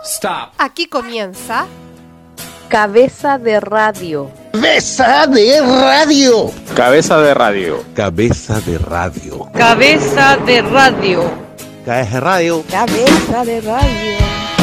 Stop. Aquí comienza Cabeza de Radio. Cabeza de Radio. Cabeza de Radio. Cabeza de Radio. Cabeza de Radio. Cabeza de Radio. Cabeza de Radio.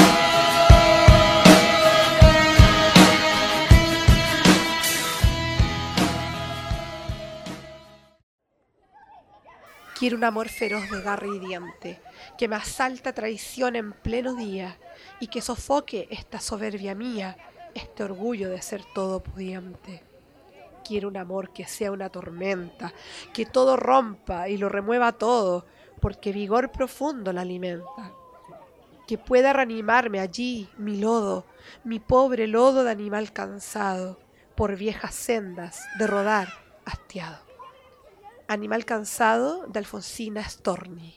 Quiero un amor feroz de garra y diente, que me asalta traición en pleno día, y que sofoque esta soberbia mía, este orgullo de ser todopudiente. Quiero un amor que sea una tormenta, que todo rompa y lo remueva todo, porque vigor profundo la alimenta. Que pueda reanimarme allí mi lodo, mi pobre lodo de animal cansado, por viejas sendas de rodar hastiado. Animal cansado, de Alfonsina Storni.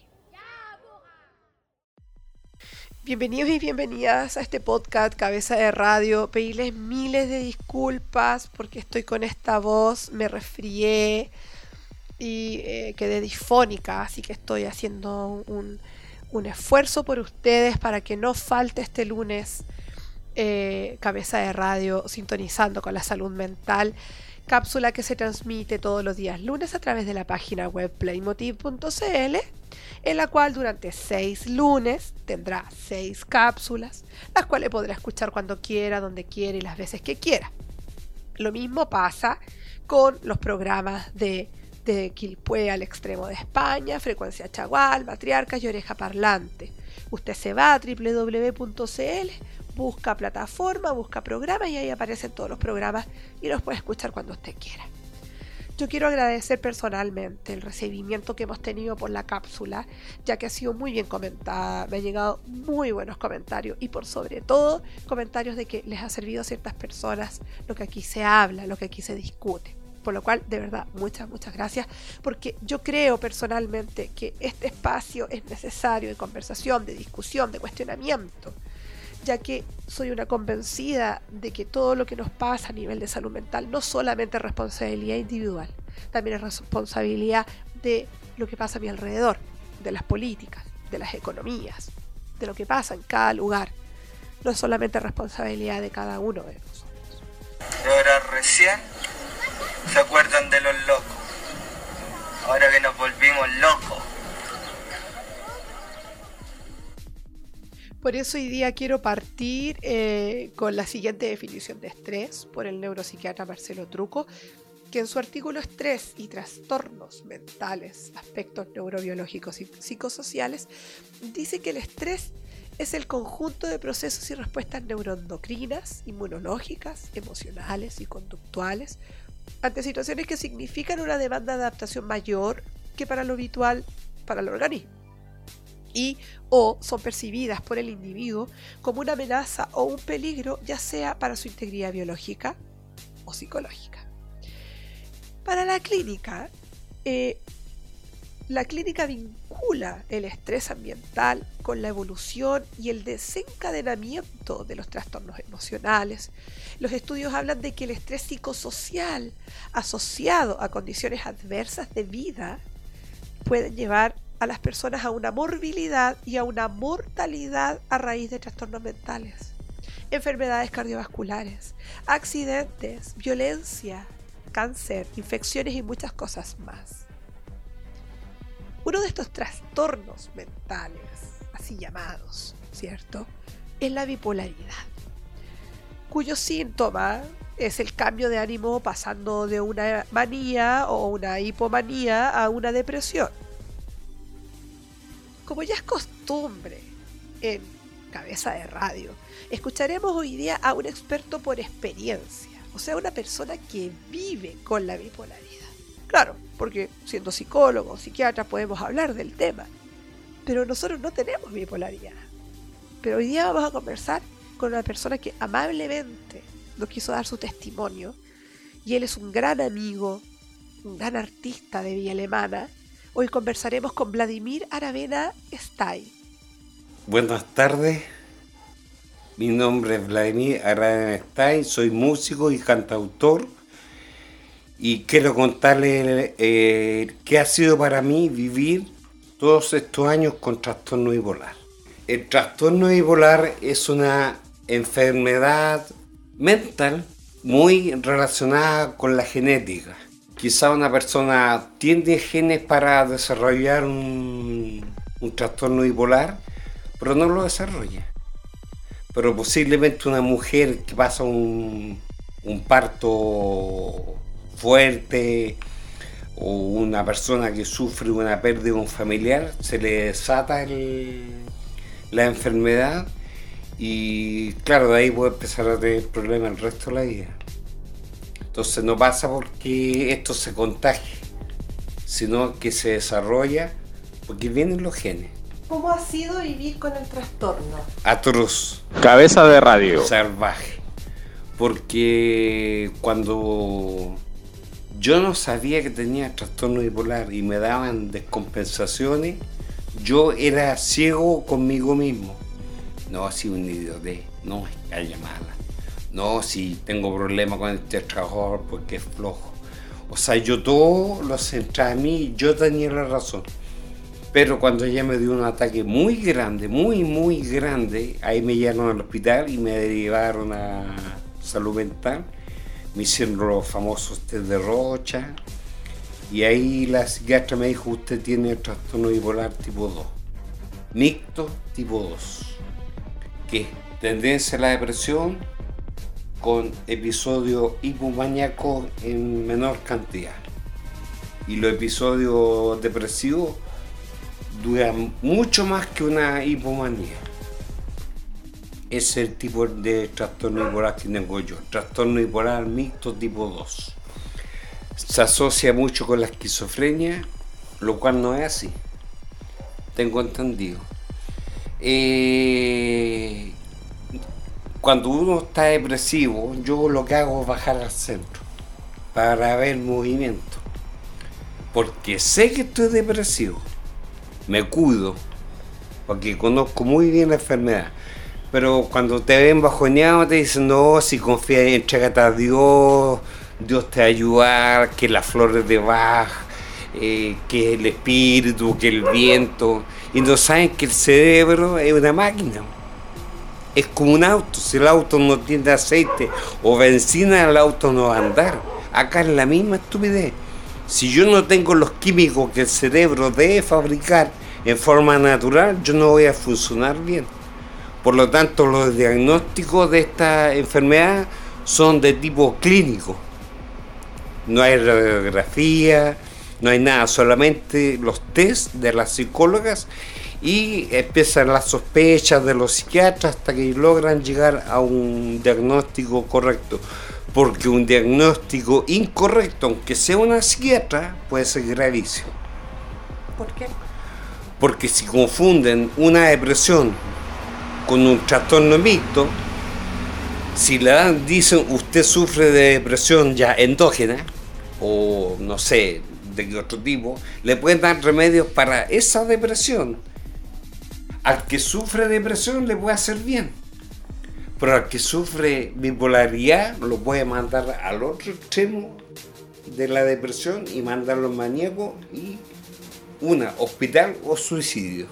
Bienvenidos y bienvenidas a este podcast Cabeza de Radio. Pedirles miles de disculpas porque estoy con esta voz, me resfrié y quedé disfónica, así que estoy haciendo un esfuerzo por ustedes para que no falte este lunes Cabeza de Radio, sintonizando con la salud mental. Cápsula que se transmite todos los días lunes a través de la página web playmotiv.cl, en la cual durante 6 lunes tendrá 6 cápsulas, las cuales podrá escuchar cuando quiera, donde quiera y las veces que quiera. Lo mismo pasa con los programas de Quilpué al extremo de España, Frecuencia Chagual, Matriarcas y Oreja Parlante. Usted se va a www.cl, busca plataforma, busca programas y ahí aparecen todos los programas y los puede escuchar cuando usted quiera. Yo quiero agradecer personalmente el recibimiento que hemos tenido por la cápsula, ya que ha sido muy bien comentada, me han llegado muy buenos comentarios y por sobre todo comentarios de que les ha servido a ciertas personas lo que aquí se habla, lo que aquí se discute. Por lo cual, de verdad, muchas gracias, porque yo creo personalmente que este espacio es necesario de conversación, de discusión, de cuestionamiento, ya que soy una convencida de que todo lo que nos pasa a nivel de salud mental no solamente es responsabilidad individual, también es responsabilidad de lo que pasa a mi alrededor, de las políticas, de las economías, de lo que pasa en cada lugar. No es solamente responsabilidad de cada uno de nosotros. Ahora recién se acuerdan de los locos, ahora que nos volvimos locos. Por eso hoy día quiero partir con la siguiente definición de estrés por el neuropsiquiatra Marcelo Truco, que en su artículo Estrés y trastornos mentales, aspectos neurobiológicos y psicosociales, dice que el estrés es el conjunto de procesos y respuestas neuroendocrinas, inmunológicas, emocionales y conductuales ante situaciones que significan una demanda de adaptación mayor que para lo habitual para el organismo, y o son percibidas por el individuo como una amenaza o un peligro, ya sea para su integridad biológica o psicológica. Para la clínica vincula el estrés ambiental con la evolución y el desencadenamiento de los trastornos emocionales. Los estudios hablan de que el estrés psicosocial asociado a condiciones adversas de vida pueden llevar a las personas a una morbilidad y a una mortalidad a raíz de trastornos mentales, enfermedades cardiovasculares, accidentes, violencia, cáncer, infecciones y muchas cosas más. Uno de estos trastornos mentales, así llamados, ¿cierto?, es la bipolaridad, cuyo síntoma es el cambio de ánimo pasando de una manía o una hipomanía a una depresión. Como ya es costumbre en Cabeza de Radio, escucharemos hoy día a un experto por experiencia, o sea, una persona que vive con la bipolaridad. Claro, porque siendo psicólogo o psiquiatra podemos hablar del tema, pero nosotros no tenemos bipolaridad. Pero hoy día vamos a conversar con una persona que amablemente nos quiso dar su testimonio, y él es un gran amigo, un gran artista de Villa Alemana. Hoy conversaremos con Vladimir Aravena Stay. Buenas tardes, mi nombre es Vladimir Aravena Stay, soy músico y cantautor y quiero contarles qué ha sido para mí vivir todos estos años con trastorno bipolar. El trastorno bipolar es una enfermedad mental muy relacionada con la genética. Quizá una persona tiene genes para desarrollar un trastorno bipolar, pero no lo desarrolla. Pero posiblemente una mujer que pasa un parto fuerte o una persona que sufre una pérdida de un familiar, se le desata la enfermedad y claro, de ahí puede empezar a tener problemas el resto de la vida. Entonces no pasa porque esto se contagie, sino que se desarrolla porque vienen los genes. ¿Cómo ha sido vivir con el trastorno? Atroz. Cabeza de radio. Salvaje. Porque cuando yo no sabía que tenía trastorno bipolar y me daban descompensaciones, yo era ciego conmigo mismo. No, si un idiotez, no, es calla mala. No, si tengo problemas con este trabajador porque es flojo. O sea, yo todo lo centraba en mí, yo tenía la razón. Pero cuando ella me dio un ataque muy grande, muy grande, ahí me llevaron al hospital y me derivaron a salud mental. Me hicieron los famosos test de Rocha. Y ahí la psiquiatra me dijo, usted tiene trastorno bipolar tipo 2. Mixto tipo 2. Que es tendencia a la depresión con episodios hipomaníacos en menor cantidad. Y los episodios depresivos duran mucho más que una hipomanía. Ese es el tipo de trastorno bipolar que tengo yo. Trastorno bipolar mixto tipo 2. Se asocia mucho con la esquizofrenia, lo cual no es así. Tengo entendido. Cuando uno está depresivo, yo lo que hago es bajar al centro para ver movimiento. Porque sé que estoy depresivo. Me cuido, porque conozco muy bien la enfermedad. Pero cuando te ven bajoneado te dicen, no, si confías, entrégate a Dios, Dios te va a ayudar, que las flores de Bach, que el espíritu, que el viento. Y no saben que el cerebro es una máquina. Es como un auto, si el auto no tiene aceite o benzina, el auto no va a andar. Acá es la misma estupidez. Si yo no tengo los químicos que el cerebro debe fabricar en forma natural, yo no voy a funcionar bien. Por lo tanto, los diagnósticos de esta enfermedad son de tipo clínico. No hay radiografía, no hay nada, solamente los test de las psicólogas y empiezan las sospechas de los psiquiatras hasta que logran llegar a un diagnóstico correcto. Porque un diagnóstico incorrecto, aunque sea una psiquiatra, puede ser gravísimo. ¿Por qué? Porque si confunden una depresión con un trastorno mixto, si le dicen usted sufre de depresión ya endógena, o no sé, de qué otro tipo, le pueden dar remedios para esa depresión. Al que sufre depresión le puede hacer bien. Pero al que sufre bipolaridad lo puede mandar al otro extremo de la depresión y mandarlo al maníaco y hospital o suicidio.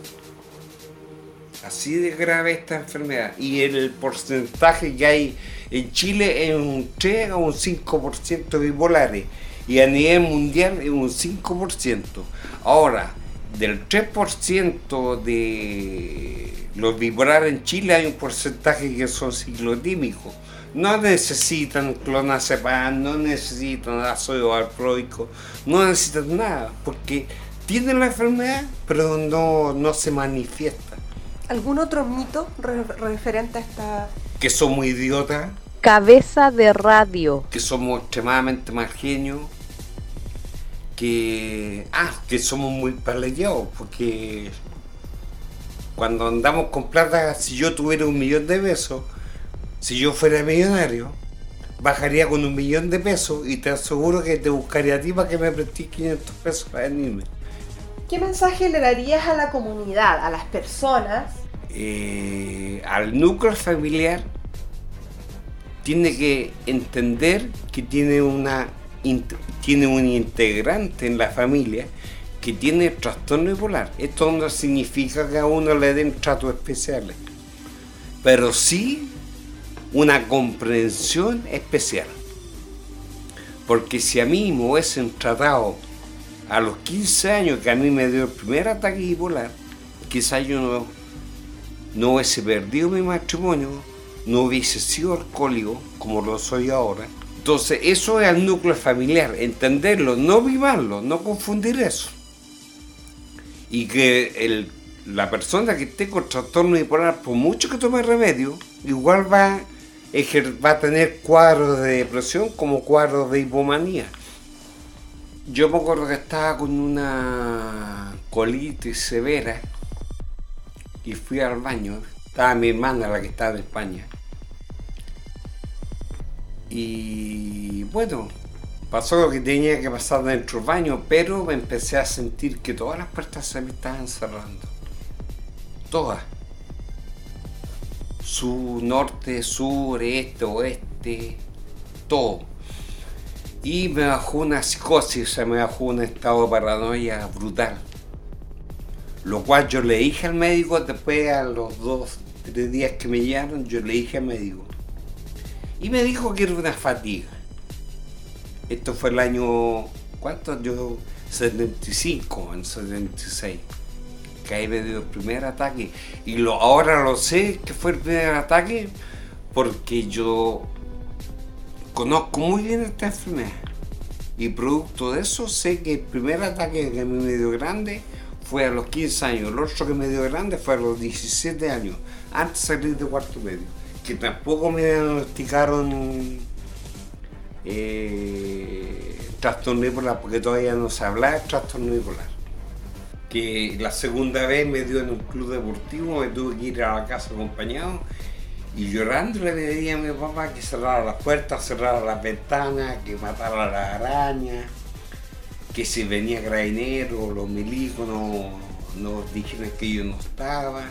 Así de grave esta enfermedad. Y el porcentaje que hay en Chile es un 3 o un 5% bipolares. Y a nivel mundial es un 5%. Ahora, del 3% de los bipolares en Chile hay un porcentaje que son ciclotímicos. No necesitan clonazepam, no necesitan ácido valproico, no necesitan nada, porque tienen la enfermedad, pero no se manifiesta. ¿Algún otro mito referente a esta...? Que somos idiotas, Cabeza de radio. que somos extremadamente mal genios, que somos muy paleados, porque cuando andamos con plata, si yo tuviera 1 millón de pesos, si yo fuera millonario, bajaría con 1 millón de pesos y te aseguro que te buscaría a ti para que me prestes 500 pesos para venirme. ¿Qué mensaje le darías a la comunidad, a las personas? Al núcleo familiar tiene que entender que tiene un integrante en la familia que tiene trastorno bipolar. Esto no significa que a uno le den tratos especiales, pero sí una comprensión especial. Porque si a mí me hubiesen tratado a los 15 años que a mí me dio el primer ataque bipolar, quizás yo no hubiese perdido mi matrimonio, no hubiese sido alcohólico como lo soy ahora. Entonces eso es el núcleo familiar, entenderlo, no vivarlo, no confundir eso. Y que la persona que esté con trastorno bipolar, por mucho que tome remedio, igual va a tener cuadros de depresión como cuadros de hipomanía. Yo me acuerdo que estaba con una colitis severa y fui al baño. Estaba mi hermana, la que estaba en España. Y bueno, pasó lo que tenía que pasar dentro del baño, pero me empecé a sentir que todas las puertas se me estaban cerrando. Todas. Sur, norte, sur, este, oeste, todo. Y me bajó una psicosis, o sea, me bajó un estado de paranoia brutal. Lo cual yo le dije al médico, después a los 2-3 días que me llevaron, yo le dije al médico. Y me dijo que era una fatiga. Esto fue el año, ¿cuánto? Yo, 75, en 76. Que ahí me dio el primer ataque. Y ahora lo sé que fue el primer ataque porque yo conozco muy bien esta enfermedad. Y producto de eso sé que el primer ataque que a mí me dio grande fue a los 15 años. El otro que me dio grande fue a los 17 años, antes de salir de cuarto medio. Que tampoco me diagnosticaron trastorno bipolar, porque todavía no se hablaba de trastorno bipolar. Que la segunda vez me dio en un club deportivo, me tuve que ir a la casa acompañado y llorando le pedía a mi papá que cerrara las puertas, cerrara las ventanas, que matara a las arañas, que si venía carabinero, los milicos nos dijeron que yo no estaba.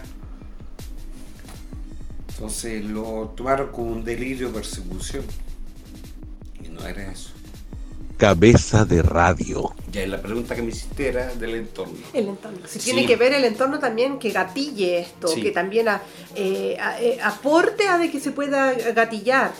Entonces lo tomaron como un delirio de persecución y no era eso. Cabeza de radio. Ya, la pregunta que me hiciste era del entorno. El entorno. Si tiene que ver el entorno también que gatille esto, sí, que también aporte a de que se pueda gatillar.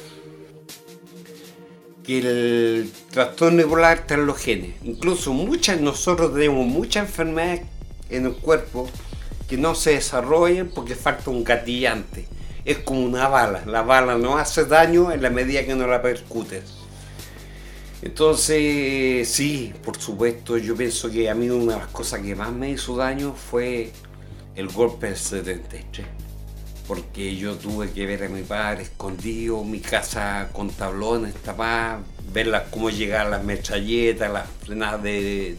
Que el trastorno bipolar está en los genes. Incluso nosotros tenemos muchas enfermedades en el cuerpo que no se desarrollan porque falta un gatillante. Es como una bala. La bala no hace daño en la medida que no la percutes. Entonces, sí, por supuesto, yo pienso que a mí una de las cosas que más me hizo daño fue el golpe del 73. Porque yo tuve que ver a mi padre escondido, mi casa con tablones tapadas, ver cómo llegaban las metralletas, las frenadas de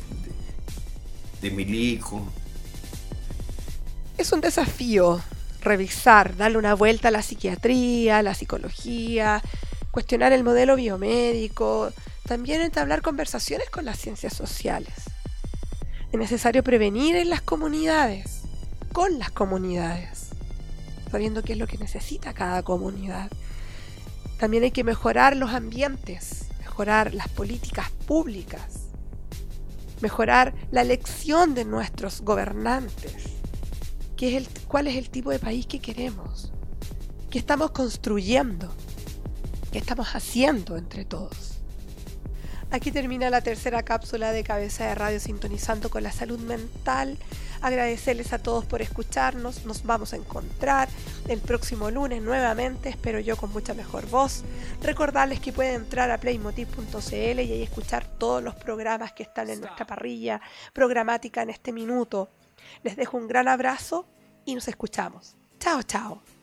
milico. Es un desafío revisar, darle una vuelta a la psiquiatría, a la psicología, cuestionar el modelo biomédico, también entablar conversaciones con las ciencias sociales. Es necesario prevenir en las comunidades, con las comunidades, sabiendo qué es lo que necesita cada comunidad. También hay que mejorar los ambientes, mejorar las políticas públicas, mejorar la elección de nuestros gobernantes. ¿Cuál es el tipo de país que queremos? ¿Qué estamos construyendo? ¿Qué estamos haciendo entre todos? Aquí termina la tercera cápsula de Cabeza de Radio, sintonizando con la salud mental. Agradecerles a todos por escucharnos. Nos vamos a encontrar el próximo lunes nuevamente, espero yo con mucha mejor voz. Recordarles que pueden entrar a playmotiv.cl y ahí escuchar todos los programas que están en nuestra parrilla programática en este minuto. Les dejo un gran abrazo y nos escuchamos. Chao, chao.